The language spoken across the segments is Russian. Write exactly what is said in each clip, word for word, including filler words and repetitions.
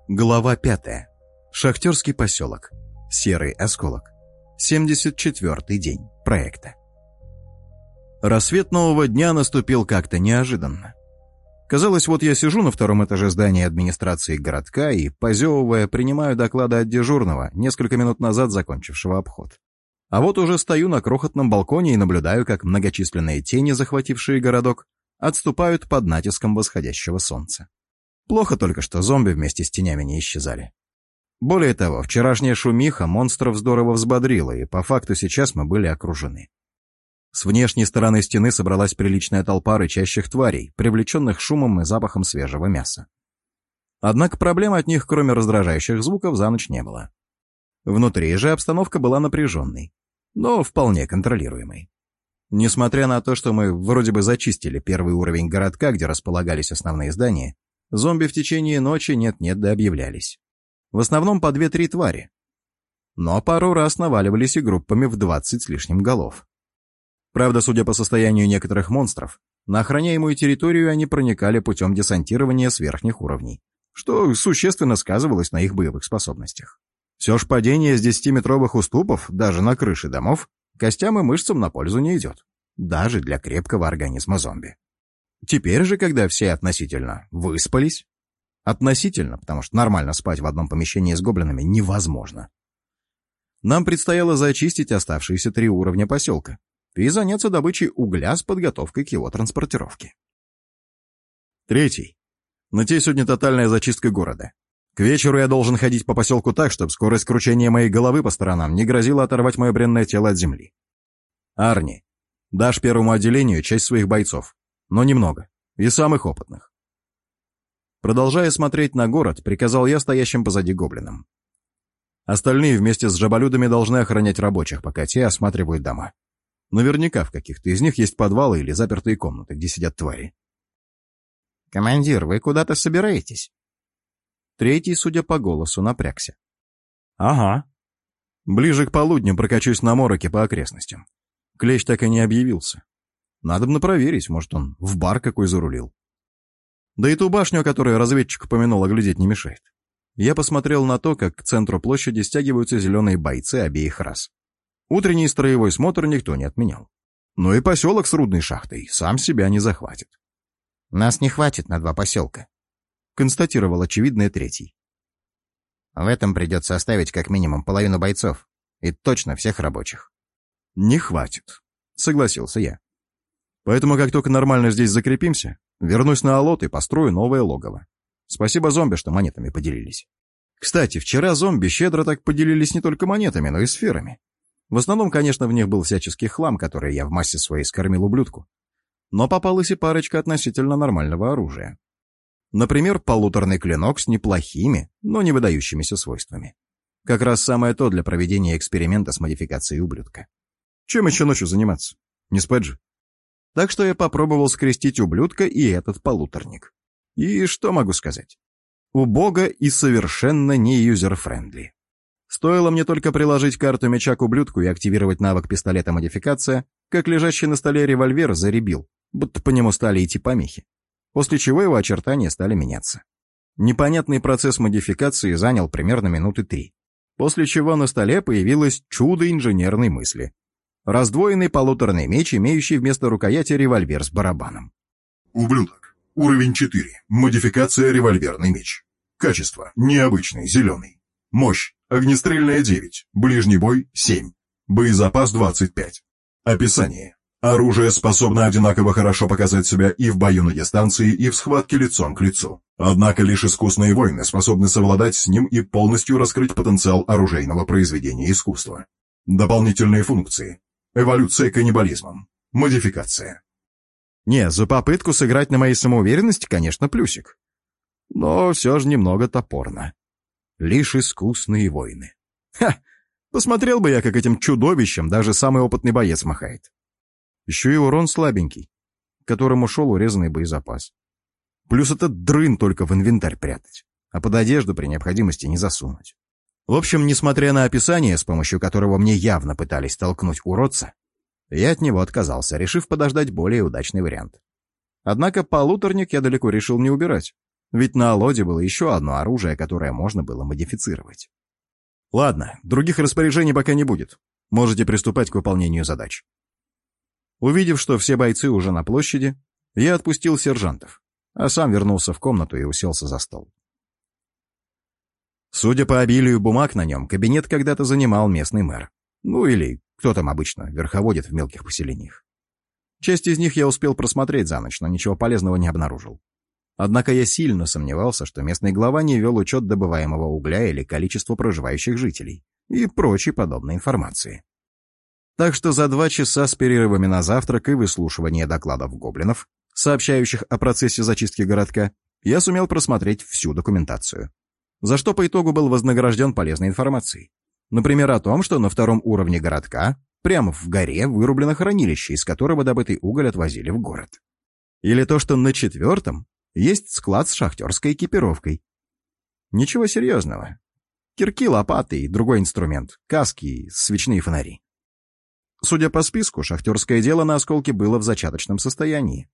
Глава пятая. Шахтерский поселок. Серый осколок. семьдесят четвёртый день проекта. Рассвет нового дня наступил как-то неожиданно. Казалось, вот я сижу на втором этаже здания администрации городка и, позевывая, принимаю доклады от дежурного, несколько минут назад закончившего обход. А вот уже стою на крохотном балконе и наблюдаю, как многочисленные тени, захватившие городок, отступают под натиском восходящего солнца. Плохо только, что зомби вместе с тенями не исчезали. Более того, вчерашняя шумиха монстров здорово взбодрила, и по факту сейчас мы были окружены. С внешней стороны стены собралась приличная толпа рычащих тварей, привлеченных шумом и запахом свежего мяса. Однако проблем от них, кроме раздражающих звуков, за ночь не было. Внутри же обстановка была напряженной, но вполне контролируемой. Несмотря на то, что мы вроде бы зачистили первый уровень городка, где располагались основные здания, зомби в течение ночи нет-нет да объявлялись. В основном по две-три твари. Но пару раз наваливались и группами в двадцать с лишним голов. Правда, судя по состоянию некоторых монстров, на охраняемую территорию они проникали путем десантирования с верхних уровней, что существенно сказывалось на их боевых способностях. Все ж падение с десятиметровых уступов, даже на крыше домов, костям и мышцам на пользу не идет. Даже для крепкого организма зомби. Теперь же, когда все относительно выспались, относительно, потому что нормально спать в одном помещении с гоблинами невозможно, нам предстояло зачистить оставшиеся три уровня поселка и заняться добычей угля с подготовкой к его транспортировке. Третий. На те сегодня тотальная зачистка города. К вечеру я должен ходить по поселку так, чтобы скорость кручения моей головы по сторонам не грозила оторвать мое бренное тело от земли. Арни, дашь первому отделению часть своих бойцов. Но немного. И самых опытных. Продолжая смотреть на город, приказал я стоящим позади гоблинам. Остальные вместе с жаболюдами должны охранять рабочих, пока те осматривают дома. Наверняка в каких-то из них есть подвалы или запертые комнаты, где сидят твари. «Командир, вы куда-то собираетесь?» Третий, судя по голосу, напрягся. «Ага. Ближе к полудню прокачусь на мороке по окрестностям. Клещ так и не объявился. Надобно проверить, может, он в бар какой зарулил. Да и ту башню, о которой разведчик упомянул, оглядеть не мешает. Я посмотрел на то, как к центру площади стягиваются зеленые бойцы обеих рас. Утренний строевой смотр никто не отменял. Но и поселок с рудной шахтой сам себя не захватит. «Нас не хватит на два поселка», — констатировал очевидное третий. «В этом придется оставить как минимум половину бойцов. И точно всех рабочих». «Не хватит», — согласился я. Поэтому, как только нормально здесь закрепимся, вернусь на Алот и построю новое логово. Спасибо зомби, что монетами поделились. Кстати, вчера зомби щедро так поделились не только монетами, но и сферами. В основном, конечно, в них был всяческий хлам, который я в массе своей скормил ублюдку. Но попалась и парочка относительно нормального оружия. Например, полуторный клинок с неплохими, но не выдающимися свойствами. Как раз самое то для проведения эксперимента с модификацией ублюдка. Чем еще ночью заниматься? Не спать же. Так что я попробовал скрестить ублюдка и этот полуторник. И что могу сказать? Убого и совершенно не юзер-френдли. Стоило мне только приложить карту меча к ублюдку и активировать навык пистолета-модификация, как лежащий на столе револьвер заребил, будто по нему стали идти помехи. После чего его очертания стали меняться. Непонятный процесс модификации занял примерно минуты три. После чего на столе появилось чудо инженерной мысли. Раздвоенный полуторный меч, имеющий вместо рукояти револьвер с барабаном. Ублюдок. Уровень четыре. Модификация револьверный меч. Качество. Необычный, зеленый. Мощь. Огнестрельная девять. Ближний бой семь. Боезапас двадцать пять. Описание. Оружие способно одинаково хорошо показать себя и в бою на дистанции, и в схватке лицом к лицу. Однако лишь искусные воины способны совладать с ним и полностью раскрыть потенциал оружейного произведения искусства. Дополнительные функции. Эволюция каннибализмом. Модификация. Не, за попытку сыграть на моей самоуверенности, конечно, плюсик. Но все же немного топорно. Лишь искусные воины. Ха! Посмотрел бы я, как этим чудовищем даже самый опытный боец махает. Еще и урон слабенький, к которому шел урезанный боезапас. Плюс этот дрын только в инвентарь прятать, а под одежду при необходимости не засунуть. В общем, несмотря на описание, с помощью которого мне явно пытались толкнуть уродца, я от него отказался, решив подождать более удачный вариант. Однако полуторник я далеко решил не убирать. Ведь на Алоде было еще одно оружие, которое можно было модифицировать. Ладно, других распоряжений пока не будет. Можете приступать к выполнению задач. Увидев, что все бойцы уже на площади, я отпустил сержантов, а сам вернулся в комнату и уселся за стол. Судя по обилию бумаг на нем, кабинет когда-то занимал местный мэр. Ну или кто там обычно верховодит в мелких поселениях. Часть из них я успел просмотреть за ночь, но ничего полезного не обнаружил. Однако я сильно сомневался, что местный глава не вел учет добываемого угля или количества проживающих жителей и прочей подобной информации. Так что за два часа с перерывами на завтрак и выслушивание докладов гоблинов, сообщающих о процессе зачистки городка, я сумел просмотреть всю документацию. За что по итогу был вознагражден полезной информацией. Например, о том, что на втором уровне городка, прямо в горе, вырублено хранилище, из которого добытый уголь отвозили в город. Или то, что на четвертом есть склад с шахтерской экипировкой. Ничего серьезного. Кирки, лопаты и другой инструмент, каски и свечные фонари. Судя по списку, шахтерское дело на осколке было в зачаточном состоянии.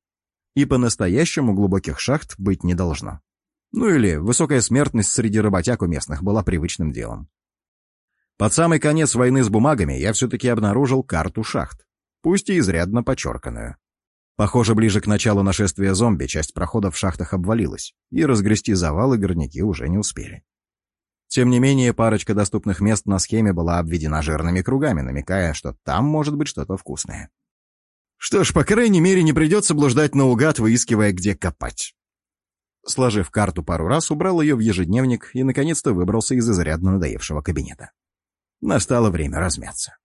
И по-настоящему глубоких шахт быть не должно. Ну или высокая смертность среди работяг у местных была привычным делом. Под самый конец войны с бумагами я все-таки обнаружил карту шахт, пусть и изрядно почерканную. Похоже, ближе к началу нашествия зомби часть проходов в шахтах обвалилась, и разгрести завалы горняки уже не успели. Тем не менее, парочка доступных мест на схеме была обведена жирными кругами, намекая, что там может быть что-то вкусное. Что ж, по крайней мере, не придется блуждать наугад, выискивая, где копать. Сложив карту пару раз, убрал ее в ежедневник и, наконец-то, выбрался из изрядно надоевшего кабинета. Настало время размяться.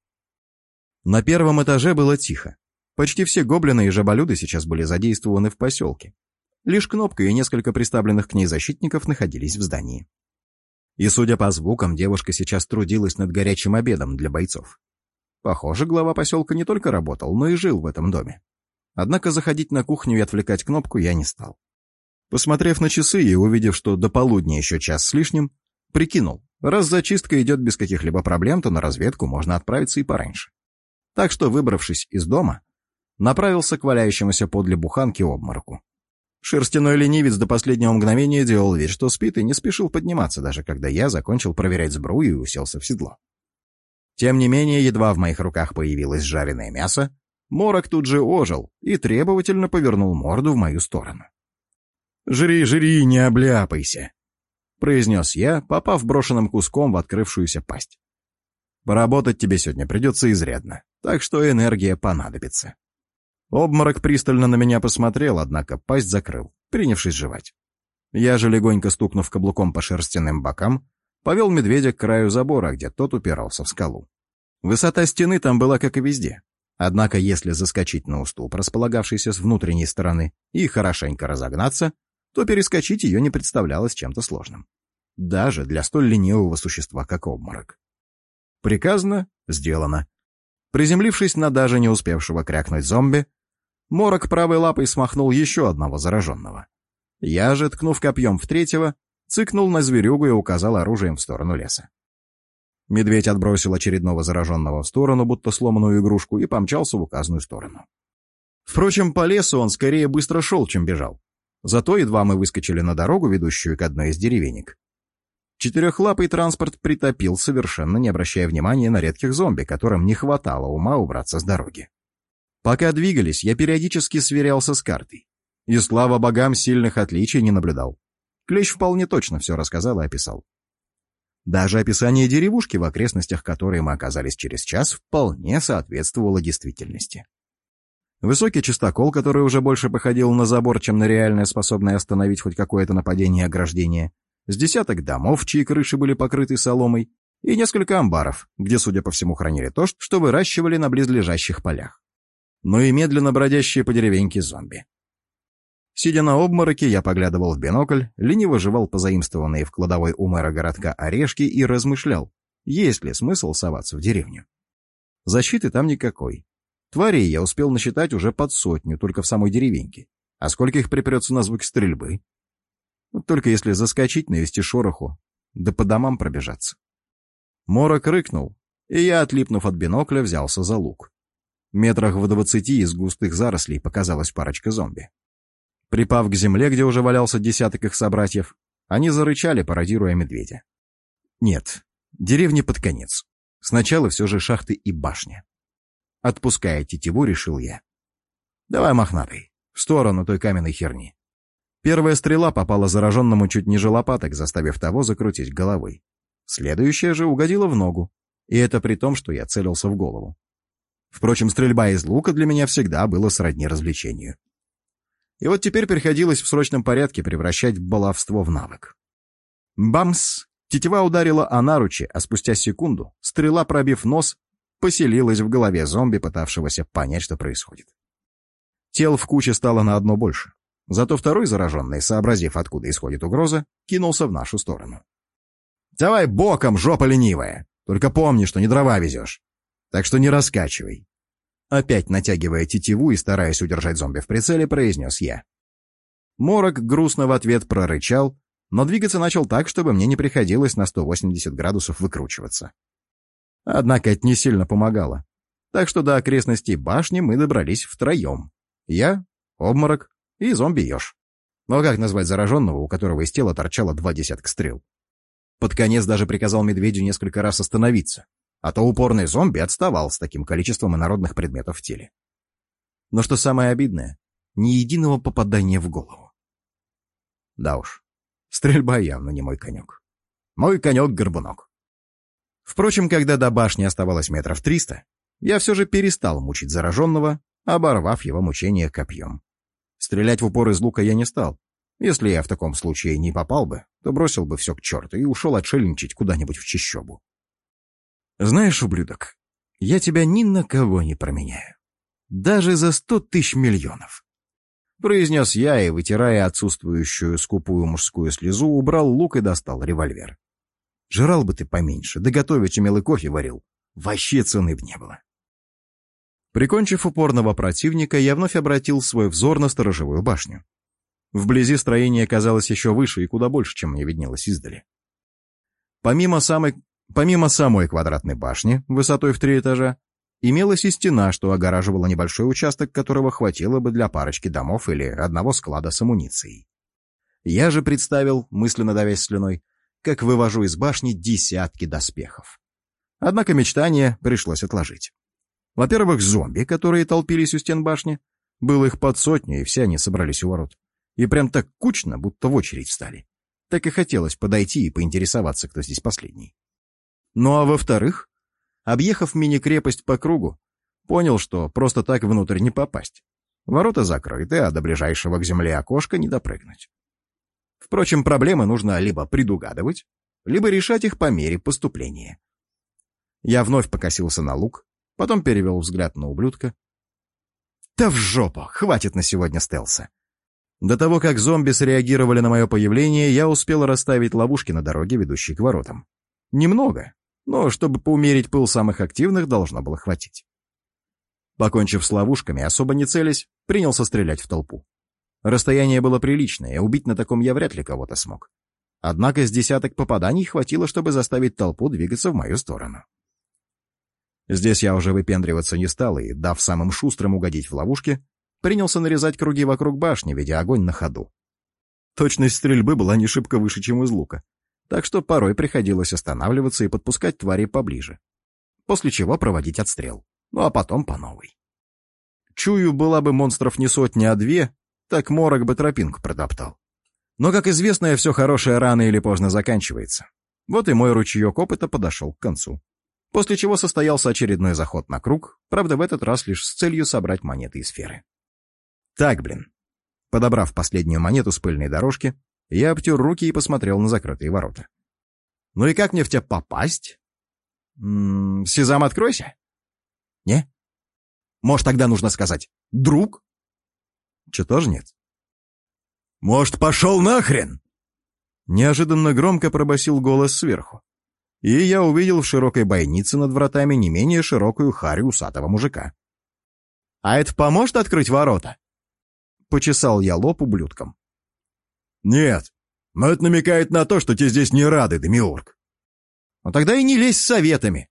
На первом этаже было тихо. Почти все гоблины и жаболюды сейчас были задействованы в поселке. Лишь Кнопка и несколько приставленных к ней защитников находились в здании. И, судя по звукам, девушка сейчас трудилась над горячим обедом для бойцов. Похоже, глава поселка не только работал, но и жил в этом доме. Однако заходить на кухню и отвлекать Кнопку я не стал. Посмотрев на часы и увидев, что до полудня еще час с лишним, прикинул, раз зачистка идет без каких-либо проблем, то на разведку можно отправиться и пораньше. Так что, выбравшись из дома, направился к валяющемуся подле буханки обмороку. Шерстяной ленивец до последнего мгновения делал вид, что спит, и не спешил подниматься, даже когда я закончил проверять сбрую и уселся в седло. Тем не менее, едва в моих руках появилось жареное мясо, Морок тут же ожил и требовательно повернул морду в мою сторону. «Жри, жри, не обляпайся», — произнес я, попав брошенным куском в открывшуюся пасть. «Поработать тебе сегодня придется изрядно, так что энергия понадобится». Обморок пристально на меня посмотрел, однако пасть закрыл, принявшись жевать. Я же, легонько стукнув каблуком по шерстяным бокам, повел медведя к краю забора, где тот упирался в скалу. Высота стены там была, как и везде. Однако, если заскочить на уступ, располагавшийся с внутренней стороны, и хорошенько разогнаться, то перескочить ее не представлялось чем-то сложным. Даже для столь ленивого существа, как обморок. Приказано — сделано. Приземлившись на даже не успевшего крякнуть зомби, Морок правой лапой смахнул еще одного зараженного. Я же, ткнув копьем в третьего, цыкнул на зверюгу и указал оружием в сторону леса. Медведь отбросил очередного зараженного в сторону, будто сломанную игрушку, и помчался в указанную сторону. Впрочем, по лесу он скорее быстро шел, чем бежал. Зато едва мы выскочили на дорогу, ведущую к одной из деревенек, четырехлапый транспорт притопил, совершенно не обращая внимания на редких зомби, которым не хватало ума убраться с дороги. Пока двигались, я периодически сверялся с картой. И, слава богам, сильных отличий не наблюдал. Клещ вполне точно все рассказал и описал. Даже описание деревушки, в окрестностях которой мы оказались через час, вполне соответствовало действительности. Высокий частокол, который уже больше походил на забор, чем на реальное, способное остановить хоть какое-то нападение ограждение, с десяток домов, чьи крыши были покрыты соломой, и несколько амбаров, где, судя по всему, хранили то, что выращивали на близлежащих полях. Ну и медленно бродящие по деревеньке зомби. Сидя на обмороке, я поглядывал в бинокль, лениво жевал позаимствованные в кладовой у мэра городка орешки и размышлял, есть ли смысл соваться в деревню. Защиты там никакой. Тварей я успел насчитать уже под сотню, только в самой деревеньке. А сколько их припрется на звуки стрельбы? Вот только если заскочить, навести шороху, да по домам пробежаться. Морок рыкнул, и я, отлипнув от бинокля, взялся за лук. Метрах в двадцати из густых зарослей показалась парочка зомби. Припав к земле, где уже валялся десяток их собратьев, они зарычали, пародируя медведя. Нет, деревни под конец. Сначала все же шахты и башня. Отпуская тетиву, решил я. Давай, мохнатый, в сторону той каменной херни. Первая стрела попала зараженному чуть ниже лопаток, заставив того закрутить головой. Следующая же угодила в ногу, и это при том, что я целился в голову. Впрочем, стрельба из лука для меня всегда была сродни развлечению. И вот теперь приходилось в срочном порядке превращать баловство в навык. Бамс! Тетива ударила о наручи, а спустя секунду, стрела, пробив нос, поселилась в голове зомби, пытавшегося понять, что происходит. Тел в куче стало на одно больше. Зато второй зараженный, сообразив, откуда исходит угроза, кинулся в нашу сторону. «Давай боком, жопа ленивая! Только помни, что не дрова везешь. Так что не раскачивай!» Опять натягивая тетиву и стараясь удержать зомби в прицеле, произнес я. Морок грустно в ответ прорычал, но двигаться начал так, чтобы мне не приходилось на сто восемьдесят градусов выкручиваться. Однако это не сильно помогало. Так что до окрестностей башни мы добрались втроем. Я, обморок и зомби-еж. Но как назвать зараженного, у которого из тела торчало два десятка стрел? Под конец даже приказал медведю несколько раз остановиться, а то упорный зомби отставал с таким количеством инородных предметов в теле. Но что самое обидное, ни единого попадания в голову. Да уж, стрельба явно не мой конек. Мой конек-горбунок. Впрочем, когда до башни оставалось метров триста, я все же перестал мучить зараженного, оборвав его мучение копьем. Стрелять в упор из лука я не стал. Если я в таком случае не попал бы, то бросил бы все к черту и ушел отшельничать куда-нибудь в чащобу. Знаешь, ублюдок, я тебя ни на кого не променяю. Даже за сто тысяч миллионов. Произнес я и, вытирая отсутствующую скупую мужскую слезу, убрал лук и достал револьвер. Жрал бы ты поменьше, да готовить умел и кофе варил. Вообще цены б не было. Прикончив упорного противника, я вновь обратил свой взор на сторожевую башню. Вблизи строение казалось еще выше и куда больше, чем мне виднелось издали. Помимо самой, помимо самой квадратной башни, высотой в три этажа, имелась и стена, что огораживала небольшой участок, которого хватило бы для парочки домов или одного склада с амуницией. Я же представил, мысленно давясь слюной, как вывожу из башни десятки доспехов. Однако мечтание пришлось отложить. Во-первых, зомби, которые толпились у стен башни, было их под сотню, и все они собрались у ворот. И прям так кучно, будто в очередь встали. Так и хотелось подойти и поинтересоваться, кто здесь последний. Ну а во-вторых, объехав мини-крепость по кругу, понял, что просто так внутрь не попасть. Ворота закрыты, а до ближайшего к земле окошка не допрыгнуть. Впрочем, проблемы нужно либо предугадывать, либо решать их по мере поступления. Я вновь покосился на лук, потом перевел взгляд на ублюдка. Да в жопу, хватит на сегодня стелса. До того, как зомби среагировали на мое появление, я успел расставить ловушки на дороге, ведущей к воротам. Немного, но чтобы поумерить пыл самых активных, должно было хватить. Покончив с ловушками, особо не целясь, принялся стрелять в толпу. Расстояние было приличное, убить на таком я вряд ли кого-то смог. Однако с десяток попаданий хватило, чтобы заставить толпу двигаться в мою сторону. Здесь я уже выпендриваться не стал и, дав самым шустрым угодить в ловушки, принялся нарезать круги вокруг башни, ведя огонь на ходу. Точность стрельбы была не шибко выше, чем из лука, так что порой приходилось останавливаться и подпускать твари поближе, после чего проводить отстрел, ну а потом по новой. Чую, была бы монстров не сотня, а две, так морок бы тропинку протоптал. Но, как известно, все хорошее рано или поздно заканчивается. Вот и мой ручеек опыта подошел к концу. После чего состоялся очередной заход на круг, правда, в этот раз лишь с целью собрать монеты и сферы. Так, блин. Подобрав последнюю монету с пыльной дорожки, я обтер руки и посмотрел на закрытые ворота. Ну и как мне в тебя попасть? М-м, Сезам, откройся? Не? Может, тогда нужно сказать «друг»? Че, тоже нет? Может, пошел нахрен? Неожиданно громко пробасил голос сверху. И я увидел в широкой бойнице над вратами не менее широкую харю усатого мужика. «А это поможет открыть ворота?» Почесал я лоб ублюдком. «Нет, но это намекает на то, что тебе здесь не рады, Демиург». «Ну тогда и не лезь с советами».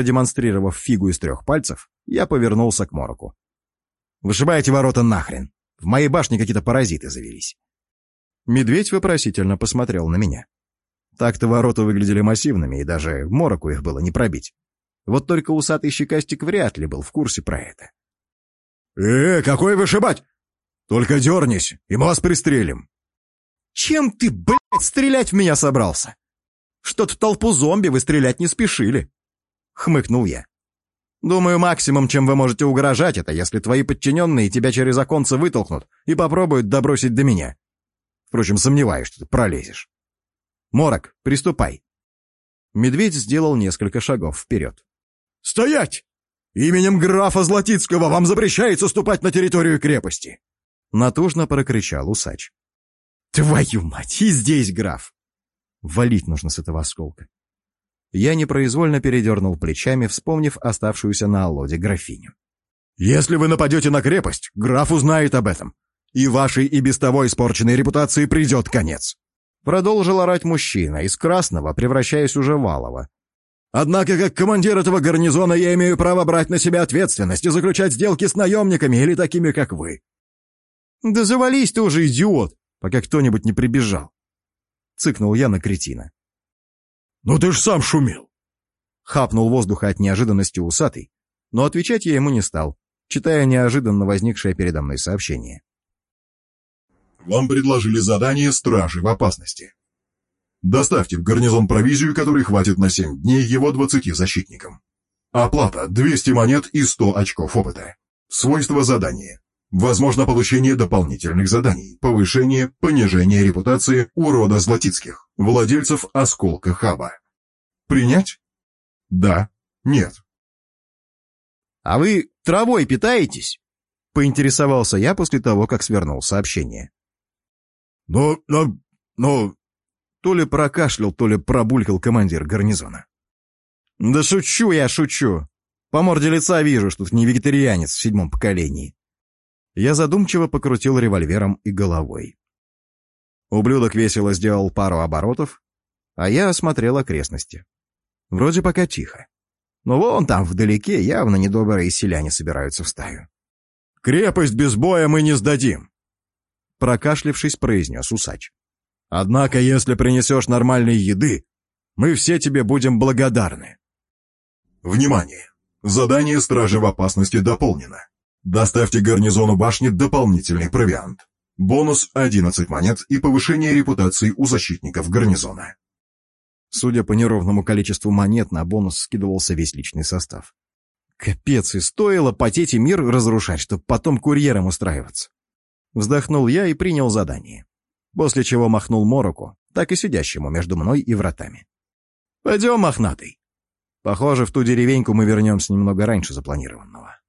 Продемонстрировав фигу из трех пальцев, я повернулся к Мороку. «Вышибайте ворота нахрен. В моей башне какие-то паразиты завелись». Медведь вопросительно посмотрел на меня. Так-то ворота выглядели массивными, и даже мороку их было не пробить. Вот только усатый щекастик вряд ли был в курсе про это. «Э, какой вышибать! Только дернись, и мы вас пристрелим!» «Чем ты, блядь, стрелять в меня собрался? Что-то в толпу зомби вы стрелять не спешили!» — хмыкнул я. «Думаю, максимум, чем вы можете угрожать, это если твои подчиненные тебя через оконце вытолкнут и попробуют добросить до меня. Впрочем, сомневаюсь, что ты пролезешь. Морок, приступай». Медведь сделал несколько шагов вперед. «Стоять! Именем графа Златицкого вам запрещается ступать на территорию крепости!» Натужно прокричал усач. «Твою мать, и здесь граф!» Валить нужно с этого осколка. Я непроизвольно передернул плечами, вспомнив оставшуюся на Аллоде графиню. «Если вы нападете на крепость, граф узнает об этом, и вашей и без того испорченной репутации придет конец!» Продолжил орать мужчина, из красного превращаясь уже в алого. «Однако, как командир этого гарнизона, я имею право брать на себя ответственность и заключать сделки с наемниками или такими, как вы». «Да завались ты уже, идиот, пока кто-нибудь не прибежал!» Цыкнул я на кретина. «Ну ты ж сам шумел!» Хапнул воздуха от неожиданности усатый, но отвечать я ему не стал, читая неожиданно возникшее передо мной сообщение. Вам предложили задание «Стражи в опасности». Доставьте в гарнизон провизию, которой хватит на семь дней его двадцати защитникам. Оплата – двести монет и сто очков опыта. Свойства задания. Возможно получение дополнительных заданий, повышение, понижение репутации у рода Златицких, владельцев осколка хаба. Принять? Да, нет. «А вы травой питаетесь?» — поинтересовался я после того, как свернул сообщение. «Ну, ну, ну...» То ли прокашлял, то ли пробулькал командир гарнизона. «Да шучу я, шучу. По морде лица вижу, что ты не вегетарианец в седьмом поколении». Я задумчиво покрутил револьвером и головой. Ублюдок весело сделал пару оборотов, а я осмотрел окрестности. Вроде пока тихо. Но вон там, вдалеке, явно недобрые селяне собираются в стаю. «Крепость без боя мы не сдадим!» Прокашлявшись, произнес усач. «Однако, если принесешь нормальной еды, мы все тебе будем благодарны». Внимание! Задание «Стражи в опасности» дополнено. Доставьте гарнизону башни дополнительный провиант. Бонус одиннадцать монет и повышение репутации у защитников гарнизона. Судя по неровному количеству монет, на бонус скидывался весь личный состав. Капец, и стоило потеть и мир разрушать, чтобы потом курьером устраиваться. Вздохнул я и принял задание. После чего махнул Мороку, так и сидящему между мной и вратами. «Пойдем, мохнатый. Похоже, в ту деревеньку мы вернемся немного раньше запланированного».